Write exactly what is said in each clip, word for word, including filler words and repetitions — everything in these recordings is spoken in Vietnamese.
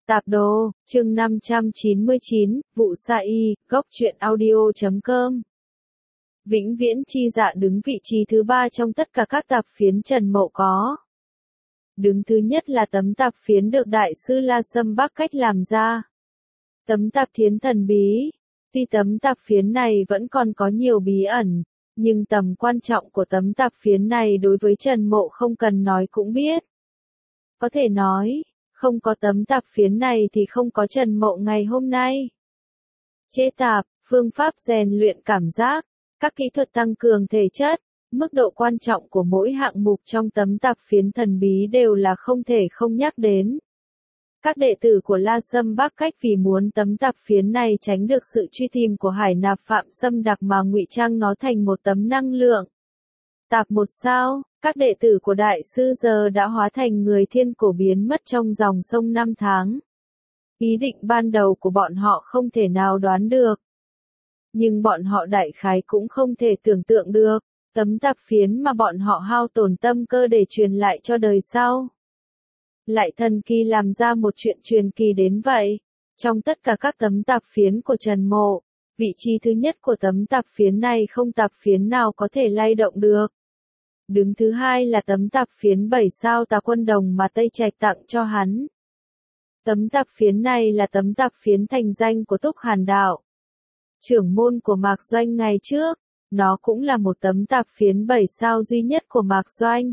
Tạp đồ, chương năm trăm chín mươi chín, vụ sa y, góc truyện audio chấm com. Vĩnh viễn chi dạ đứng vị trí thứ ba trong tất cả các tạp phiến Trần Mộ có. Đứng thứ nhất là tấm tạp phiến được Đại sư La Sâm Bắc Cách làm ra. Tấm tạp thiến thần bí. Tuy tấm tạp phiến này vẫn còn có nhiều bí ẩn, nhưng tầm quan trọng của tấm tạp phiến này đối với Trần Mộ không cần nói cũng biết. Có thể nói, không có tấm tạp phiến này thì không có Trần Mộ ngày hôm nay. Chế tạp, phương pháp rèn luyện cảm giác, các kỹ thuật tăng cường thể chất, mức độ quan trọng của mỗi hạng mục trong tấm tạp phiến thần bí đều là không thể không nhắc đến. Các đệ tử của La Sâm Bắc Cách vì muốn tấm tạp phiến này tránh được sự truy tìm của Hải Nạp Phạm Sâm Đặc mà ngụy trang nó thành một tấm năng lượng. Tạp một sao, các đệ tử của Đại sư giờ đã hóa thành người thiên cổ biến mất trong dòng sông năm tháng. Ý định ban đầu của bọn họ không thể nào đoán được. Nhưng bọn họ đại khái cũng không thể tưởng tượng được, tấm tạp phiến mà bọn họ hao tổn tâm cơ để truyền lại cho đời sau. Lại thần kỳ làm ra một chuyện truyền kỳ đến vậy. Trong tất cả các tấm tạp phiến của Trần Mộ, vị trí thứ nhất của tấm tạp phiến này không tạp phiến nào có thể lay động được. Đứng thứ hai là tấm tạp phiến bảy sao Tà Quân Đồng mà Tây Trạch tặng cho hắn. Tấm tạp phiến này là tấm tạp phiến thành danh của Túc Hàn Đạo, trưởng môn của Mạc Doanh ngày trước. Nó cũng là một tấm tạp phiến bảy sao duy nhất của Mạc Doanh.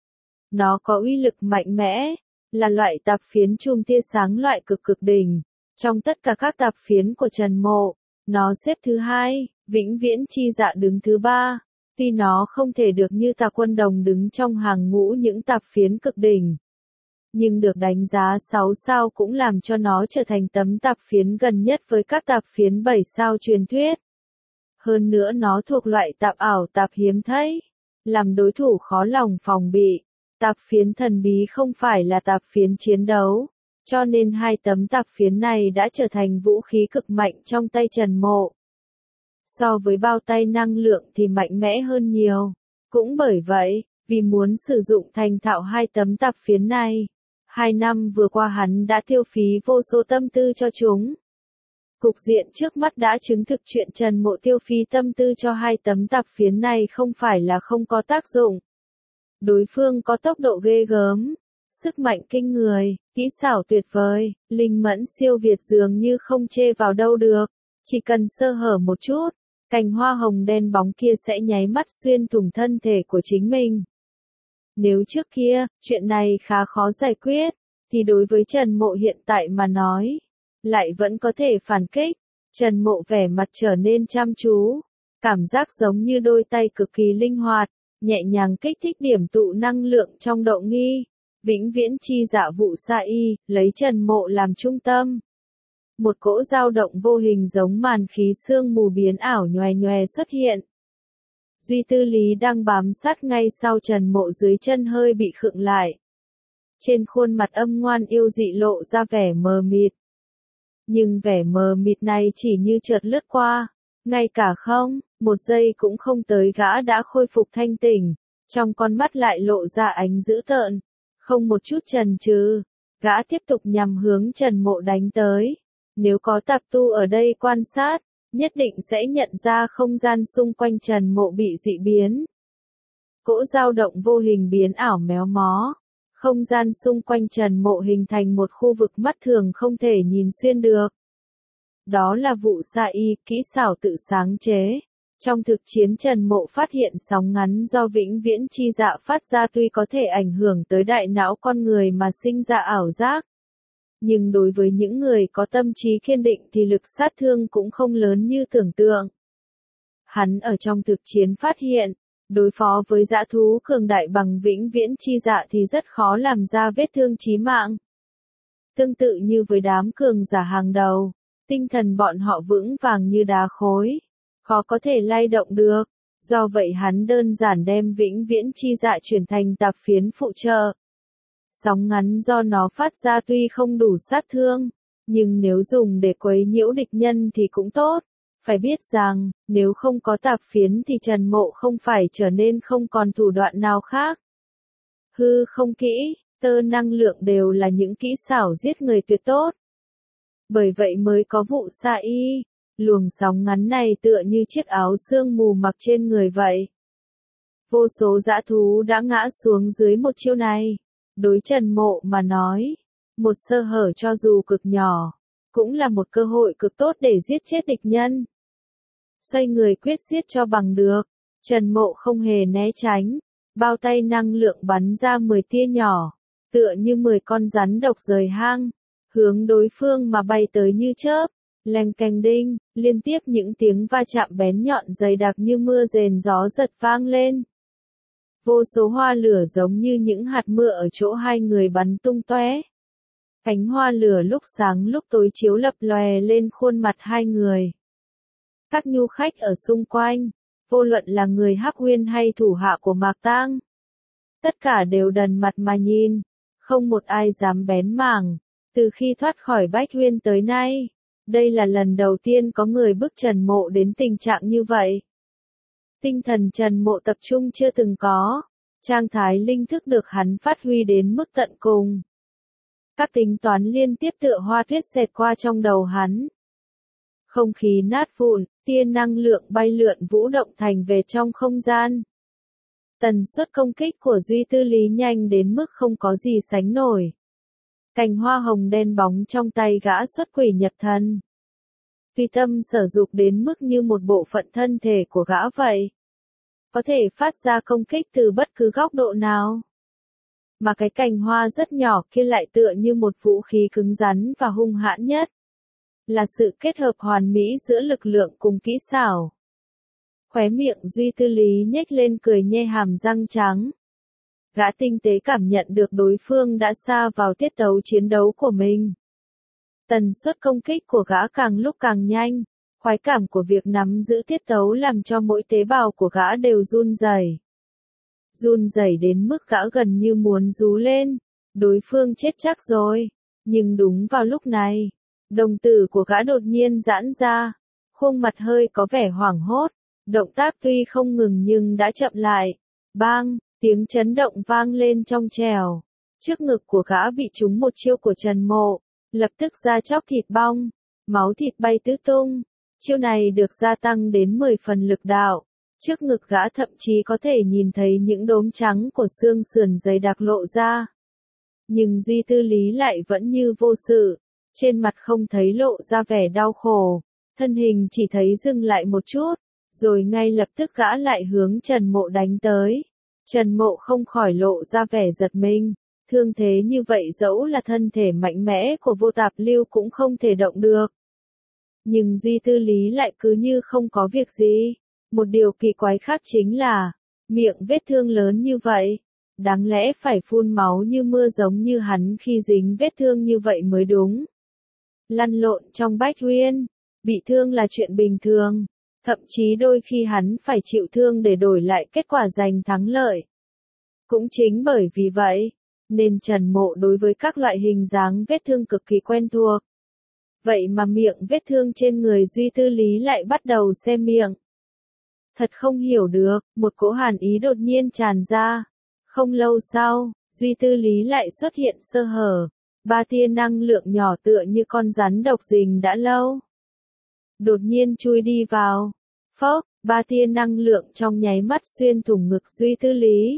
Nó có uy lực mạnh mẽ, là loại tạp phiến chùm tia sáng loại cực cực đỉnh. Trong tất cả các tạp phiến của Trần Mộ, nó xếp thứ hai, vĩnh viễn chi dạ đứng thứ ba. Tuy nó không thể được như Tà Quân Đồng đứng trong hàng ngũ những tạp phiến cực đỉnh, nhưng được đánh giá sáu sao cũng làm cho nó trở thành tấm tạp phiến gần nhất với các tạp phiến bảy sao truyền thuyết. Hơn nữa nó thuộc loại tạp ảo tạp hiếm thấy, làm đối thủ khó lòng phòng bị. Tạp phiến thần bí không phải là tạp phiến chiến đấu, cho nên hai tấm tạp phiến này đã trở thành vũ khí cực mạnh trong tay Trần Mộ. So với bao tay năng lượng thì mạnh mẽ hơn nhiều. Cũng bởi vậy, vì muốn sử dụng thành thạo hai tấm tạp phiến này, hai năm vừa qua hắn đã tiêu phí vô số tâm tư cho chúng. Cục diện trước mắt đã chứng thực chuyện Trần Mộ tiêu phí tâm tư cho hai tấm tạp phiến này không phải là không có tác dụng. Đối phương có tốc độ ghê gớm, sức mạnh kinh người, kỹ xảo tuyệt vời, linh mẫn siêu việt dường như không chê vào đâu được. Chỉ cần sơ hở một chút, cành hoa hồng đen bóng kia sẽ nháy mắt xuyên thủng thân thể của chính mình. Nếu trước kia, chuyện này khá khó giải quyết, thì đối với Trần Mộ hiện tại mà nói, lại vẫn có thể phản kích. Trần Mộ vẻ mặt trở nên chăm chú, cảm giác giống như đôi tay cực kỳ linh hoạt, nhẹ nhàng kích thích điểm tụ năng lượng trong độ nghi. Vĩnh viễn chi dạ vụ sa y, lấy Trần Mộ làm trung tâm. Một cỗ dao động vô hình giống màn khí sương mù biến ảo nhòe nhòe xuất hiện. Duy Tư Lý đang bám sát ngay sau Trần Mộ dưới chân hơi bị khựng lại. Trên khuôn mặt âm ngoan yêu dị lộ ra vẻ mờ mịt. Nhưng vẻ mờ mịt này chỉ như chợt lướt qua, ngay cả không, một giây cũng không tới gã đã khôi phục thanh tỉnh, trong con mắt lại lộ ra ánh dữ tợn, không một chút chần chừ, gã tiếp tục nhằm hướng Trần Mộ đánh tới. Nếu có tạp tu ở đây quan sát, nhất định sẽ nhận ra không gian xung quanh Trần Mộ bị dị biến. Cỗ dao động vô hình biến ảo méo mó. Không gian xung quanh Trần Mộ hình thành một khu vực mắt thường không thể nhìn xuyên được. Đó là vụ sa y, kỹ xảo tự sáng chế. Trong thực chiến Trần Mộ phát hiện sóng ngắn do vĩnh viễn chi dạ phát ra tuy có thể ảnh hưởng tới đại não con người mà sinh ra ảo giác. Nhưng đối với những người có tâm trí kiên định thì lực sát thương cũng không lớn như tưởng tượng. Hắn ở trong thực chiến phát hiện, đối phó với dã thú cường đại bằng vĩnh viễn chi dạ thì rất khó làm ra vết thương chí mạng. Tương tự như với đám cường giả hàng đầu, tinh thần bọn họ vững vàng như đá khối, khó có thể lay động được. Do vậy hắn đơn giản đem vĩnh viễn chi dạ chuyển thành tạp phiến phụ trợ. Sóng ngắn do nó phát ra tuy không đủ sát thương, nhưng nếu dùng để quấy nhiễu địch nhân thì cũng tốt. Phải biết rằng, nếu không có tạp phiến thì Trần Mộ không phải trở nên không còn thủ đoạn nào khác. Hư không kỹ, tơ năng lượng đều là những kỹ xảo giết người tuyệt tốt. Bởi vậy mới có vụ sa y, luồng sóng ngắn này tựa như chiếc áo sương mù mặc trên người vậy. Vô số dã thú đã ngã xuống dưới một chiêu này. Đối Trần Mộ mà nói, một sơ hở cho dù cực nhỏ, cũng là một cơ hội cực tốt để giết chết địch nhân. Xoay người quyết giết cho bằng được, Trần Mộ không hề né tránh, bao tay năng lượng bắn ra mười tia nhỏ, tựa như mười con rắn độc rời hang, hướng đối phương mà bay tới như chớp, leng keng đinh, liên tiếp những tiếng va chạm bén nhọn dày đặc như mưa rền gió giật vang lên. Vô số hoa lửa giống như những hạt mưa ở chỗ hai người bắn tung tóe. Cánh hoa lửa lúc sáng lúc tối chiếu lập lòe lên khuôn mặt hai người. Các nhu khách ở xung quanh, vô luận là người Hắc Huyên hay thủ hạ của Mạc Tang, tất cả đều đần mặt mà nhìn, không một ai dám bén mảng. Từ khi thoát khỏi Bách Huyên tới nay, đây là lần đầu tiên có người bức Trần Mộ đến tình trạng như vậy. Tinh thần Trần Mộ tập trung chưa từng có, trạng thái linh thức được hắn phát huy đến mức tận cùng. Các tính toán liên tiếp tựa hoa tuyết xẹt qua trong đầu hắn. Không khí nát vụn, tia năng lượng bay lượn vũ động thành về trong không gian. Tần suất công kích của Duy Tư Lý nhanh đến mức không có gì sánh nổi. Cành hoa hồng đen bóng trong tay gã xuất quỷ nhập thần. Tùy tâm sở dục đến mức như một bộ phận thân thể của gã vậy. Có thể phát ra công kích từ bất cứ góc độ nào. Mà cái cành hoa rất nhỏ kia lại tựa như một vũ khí cứng rắn và hung hãn nhất. Là sự kết hợp hoàn mỹ giữa lực lượng cùng kỹ xảo. Khóe miệng Duy Tư Lý nhếch lên cười nhe hàm răng trắng. Gã tinh tế cảm nhận được đối phương đã sa vào tiết tấu chiến đấu của mình. Tần suất công kích của gã càng lúc càng nhanh, khoái cảm của việc nắm giữ tiết tấu làm cho mỗi tế bào của gã đều run rẩy. Run rẩy đến mức gã gần như muốn rú lên, đối phương chết chắc rồi. Nhưng đúng vào lúc này, đồng tử của gã đột nhiên giãn ra, khuôn mặt hơi có vẻ hoảng hốt, động tác tuy không ngừng nhưng đã chậm lại. Bang! Tiếng chấn động vang lên trong trẻo. Trước ngực của gã bị trúng một chiêu của Trần Mộ, lập tức da chóc thịt bong, máu thịt bay tứ tung. Chiêu này được gia tăng đến mười phần lực đạo. Trước ngực gã thậm chí có thể nhìn thấy những đốm trắng của xương sườn dày đặc lộ ra. Nhưng Duy Tư Lý lại vẫn như vô sự, trên mặt không thấy lộ ra vẻ đau khổ, thân hình chỉ thấy dừng lại một chút, rồi ngay lập tức gã lại hướng Trần Mộ đánh tới. Trần Mộ không khỏi lộ ra vẻ giật mình, thương thế như vậy dẫu là thân thể mạnh mẽ của Vô Tạp Lưu cũng không thể động được. Nhưng Duy Tư Lý lại cứ như không có việc gì. Một điều kỳ quái khác chính là, miệng vết thương lớn như vậy, đáng lẽ phải phun máu như mưa giống như hắn khi dính vết thương như vậy mới đúng. Lăn lộn trong Bách Huyên, bị thương là chuyện bình thường. Thậm chí đôi khi hắn phải chịu thương để đổi lại kết quả giành thắng lợi. Cũng chính bởi vì vậy, nên Trần Mộ đối với các loại hình dáng vết thương cực kỳ quen thuộc. Vậy mà miệng vết thương trên người Duy Tư Lý lại bắt đầu xem miệng. Thật không hiểu được, một cỗ hàn ý đột nhiên tràn ra. Không lâu sau, Duy Tư Lý lại xuất hiện sơ hở. Ba tia năng lượng nhỏ tựa như con rắn độc rình đã lâu. Đột nhiên chui đi vào. Phốc, ba tia năng lượng trong nháy mắt xuyên thủng ngực Duy Tư Lý.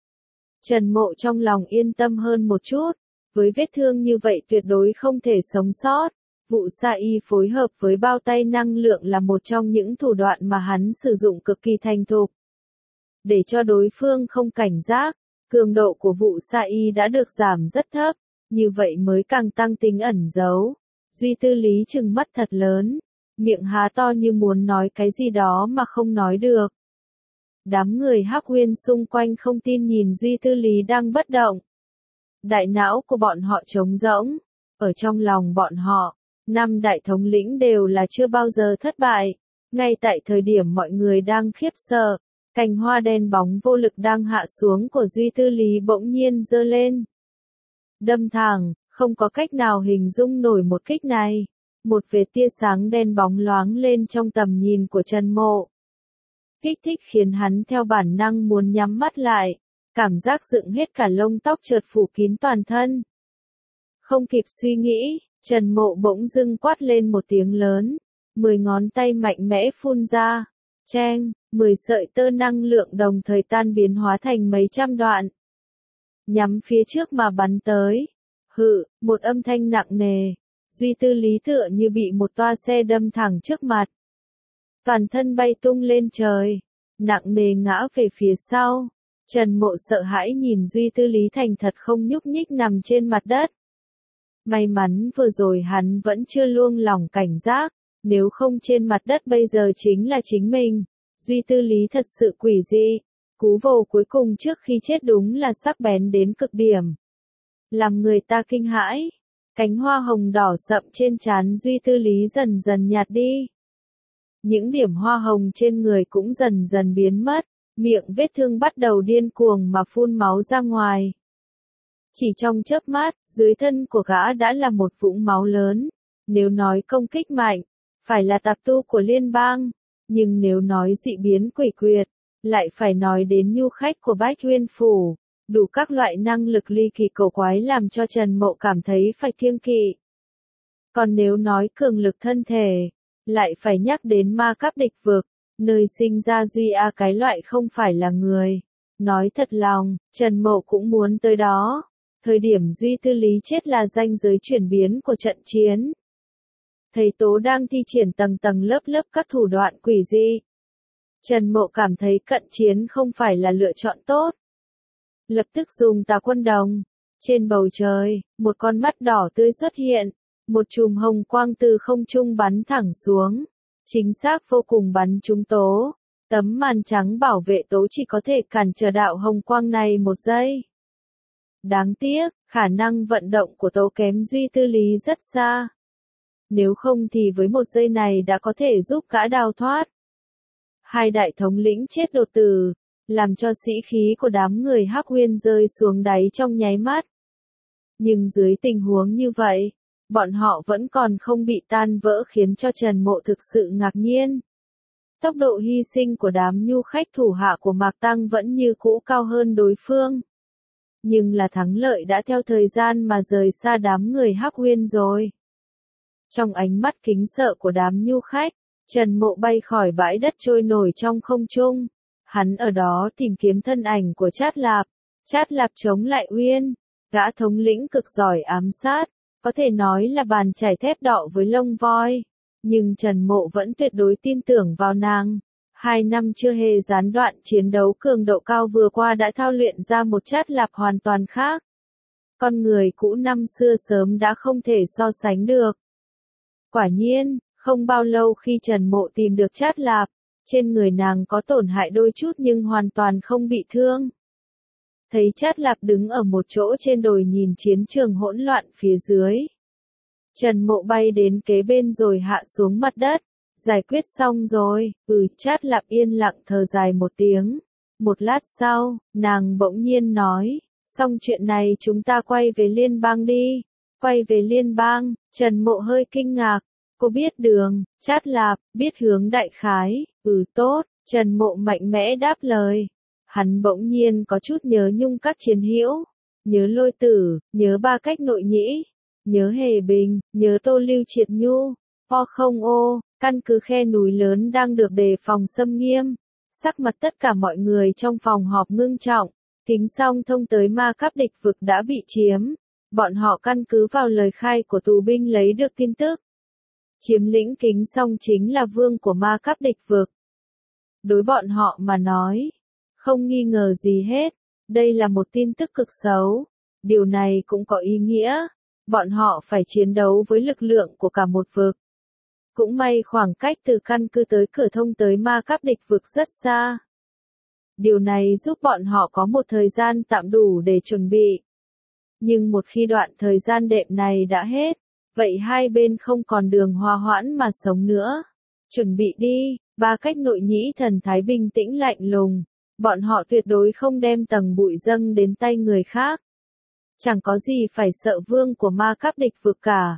Trần Mộ trong lòng yên tâm hơn một chút. Với vết thương như vậy tuyệt đối không thể sống sót. Vụ sa y phối hợp với bao tay năng lượng là một trong những thủ đoạn mà hắn sử dụng cực kỳ thành thục. Để cho đối phương không cảnh giác, cường độ của vụ sa y đã được giảm rất thấp, như vậy mới càng tăng tính ẩn giấu. Duy Tư Lý trừng mắt thật lớn, miệng há to như muốn nói cái gì đó mà không nói được. Đám người Hắc Huyên xung quanh không tin nhìn Duy Tư Lý đang bất động. Đại não của bọn họ trống rỗng, ở trong lòng bọn họ, năm đại thống lĩnh đều là chưa bao giờ thất bại. Ngay tại thời điểm mọi người đang khiếp sợ, cành hoa đen bóng vô lực đang hạ xuống của Duy Tư Lý bỗng nhiên giơ lên. Đâm thẳng, không có cách nào hình dung nổi một kích này. Một vệt tia sáng đen bóng loáng lên trong tầm nhìn của Trần Mộ. Kích thích khiến hắn theo bản năng muốn nhắm mắt lại, Cảm giác dựng hết cả lông tóc chợt phủ kín toàn thân. Không kịp suy nghĩ, Trần Mộ bỗng dưng quát lên một tiếng lớn. Mười ngón tay mạnh mẽ phun ra. Cheng, mười sợi tơ năng lượng đồng thời tan biến hóa thành mấy trăm đoạn. Nhắm phía trước mà bắn tới. Hự, một âm thanh nặng nề. Duy Tư Lý tựa như bị một toa xe đâm thẳng trước mặt. Toàn thân bay tung lên trời. Nặng nề ngã về phía sau. Trần Mộ sợ hãi nhìn Duy Tư Lý thành thật không nhúc nhích nằm trên mặt đất. May mắn vừa rồi hắn vẫn chưa luông lỏng cảnh giác. Nếu không trên mặt đất bây giờ chính là chính mình. Duy Tư Lý thật sự quỷ dị. Cú vồ cuối cùng trước khi chết đúng là sắc bén đến cực điểm. Làm người ta kinh hãi. Cánh hoa hồng đỏ sậm trên trán Duy Tư Lý dần dần nhạt đi. Những điểm hoa hồng trên người cũng dần dần biến mất. Miệng vết thương bắt đầu điên cuồng mà phun máu ra ngoài. Chỉ trong chớp mắt, dưới thân của gã đã là một vũng máu lớn. Nếu nói công kích mạnh, phải là tạp tu của liên bang. Nhưng nếu nói dị biến quỷ quyệt, lại phải nói đến nhu khách của Bách Uyên Phủ. Đủ các loại năng lực ly kỳ cổ quái làm cho Trần Mộ cảm thấy phải kiêng kỵ. Còn nếu nói cường lực thân thể, lại phải nhắc đến ma cấp địch vực, nơi sinh ra Duy A cái loại không phải là người. Nói thật lòng, Trần Mộ cũng muốn tới đó. Thời điểm Duy Tư Lý chết là ranh giới chuyển biến của trận chiến. Thầy Tố đang thi triển tầng tầng lớp lớp các thủ đoạn quỷ dị. Trần Mộ cảm thấy cận chiến không phải là lựa chọn tốt. Lập tức dùng tà quân đồng. Trên bầu trời, một con mắt đỏ tươi xuất hiện. Một chùm hồng quang từ không trung bắn thẳng xuống. Chính xác vô cùng bắn trúng Tố. Tấm màn trắng bảo vệ Tố chỉ có thể cản trở đạo hồng quang này một giây. Đáng tiếc, khả năng vận động của Tố kém Duy Tư Lý rất xa. Nếu không thì với một giây này đã có thể giúp gã đào thoát. Hai đại thống lĩnh chết đột tử, làm cho sĩ khí của đám người Hắc Uyên rơi xuống đáy trong nháy mắt. Nhưng dưới tình huống như vậy, bọn họ vẫn còn không bị tan vỡ khiến cho Trần Mộ thực sự ngạc nhiên. Tốc độ hy sinh của đám nhu khách thủ hạ của Mạc Tăng vẫn như cũ cao hơn đối phương. Nhưng là thắng lợi đã theo thời gian mà rời xa đám người Hắc Uyên rồi. Trong ánh mắt kính sợ của đám nhu khách, Trần Mộ bay khỏi bãi đất trôi nổi trong không trung. Hắn ở đó tìm kiếm thân ảnh của Trát Lạp. Trát Lạp chống lại Uyên, gã thống lĩnh cực giỏi ám sát, có thể nói là bàn chải thép đọ với lông voi. Nhưng Trần Mộ vẫn tuyệt đối tin tưởng vào nàng. Hai năm chưa hề gián đoạn chiến đấu cường độ cao vừa qua đã thao luyện ra một Trát Lạp hoàn toàn khác. Con người cũ năm xưa sớm đã không thể so sánh được. Quả nhiên, không bao lâu khi Trần Mộ tìm được Trát Lạp, trên người nàng có tổn hại đôi chút nhưng hoàn toàn không bị thương. Thấy Trát Lạp đứng ở một chỗ trên đồi nhìn chiến trường hỗn loạn phía dưới. Trần Mộ bay đến kế bên rồi hạ xuống mặt đất. Giải quyết xong rồi, ừ, Trát Lạp yên lặng thở dài một tiếng. Một lát sau, nàng bỗng nhiên nói, xong chuyện này chúng ta quay về liên bang đi. Quay về liên bang, Trần Mộ hơi kinh ngạc. Cô biết đường, Trát Lạp, biết hướng đại khái, ừ tốt, Trần Mộ mạnh mẽ đáp lời. Hắn bỗng nhiên có chút nhớ nhung các chiến hữu, nhớ Lôi Tử, nhớ Ba Cách Nội Nhĩ, nhớ Hề Bình, nhớ Tô Lưu Triệt Nhu, ho không ô, căn cứ khe núi lớn đang được đề phòng xâm nghiêm. Sắc mặt tất cả mọi người trong phòng họp ngưng trọng, Kính Song thông tới ma cấp địch vực đã bị chiếm. Bọn họ căn cứ vào lời khai của tù binh lấy được tin tức. Chiếm lĩnh Kính Song chính là vương của ma cấp địch vực. Đối bọn họ mà nói, không nghi ngờ gì hết, đây là một tin tức cực xấu. Điều này cũng có ý nghĩa, bọn họ phải chiến đấu với lực lượng của cả một vực. Cũng may khoảng cách từ căn cứ tới cửa thông tới ma cấp địch vực rất xa. Điều này giúp bọn họ có một thời gian tạm đủ để chuẩn bị. Nhưng một khi đoạn thời gian đệm này đã hết, vậy hai bên không còn đường hòa hoãn mà sống nữa. Chuẩn bị đi, Ba Cách Nội Nhĩ thần thái bình tĩnh lạnh lùng. Bọn họ tuyệt đối không đem tầng bụi dâng đến tay người khác. Chẳng có gì phải sợ vương của ma cấp địch vực cả.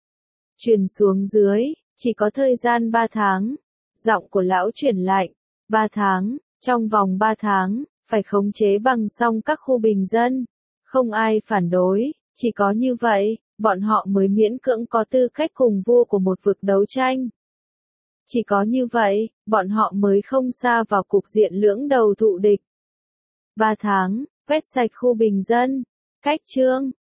Truyền xuống dưới, chỉ có thời gian ba tháng. Giọng của lão truyền lạnh. Ba tháng, trong vòng ba tháng, phải khống chế bằng xong các khu bình dân. Không ai phản đối, chỉ có như vậy, bọn họ mới miễn cưỡng có tư cách cùng vua của một vực đấu tranh. Chỉ có như vậy, bọn họ mới không sa vào cục diện lưỡng đầu thụ địch. Ba tháng, quét sạch khu bình dân. Cách chương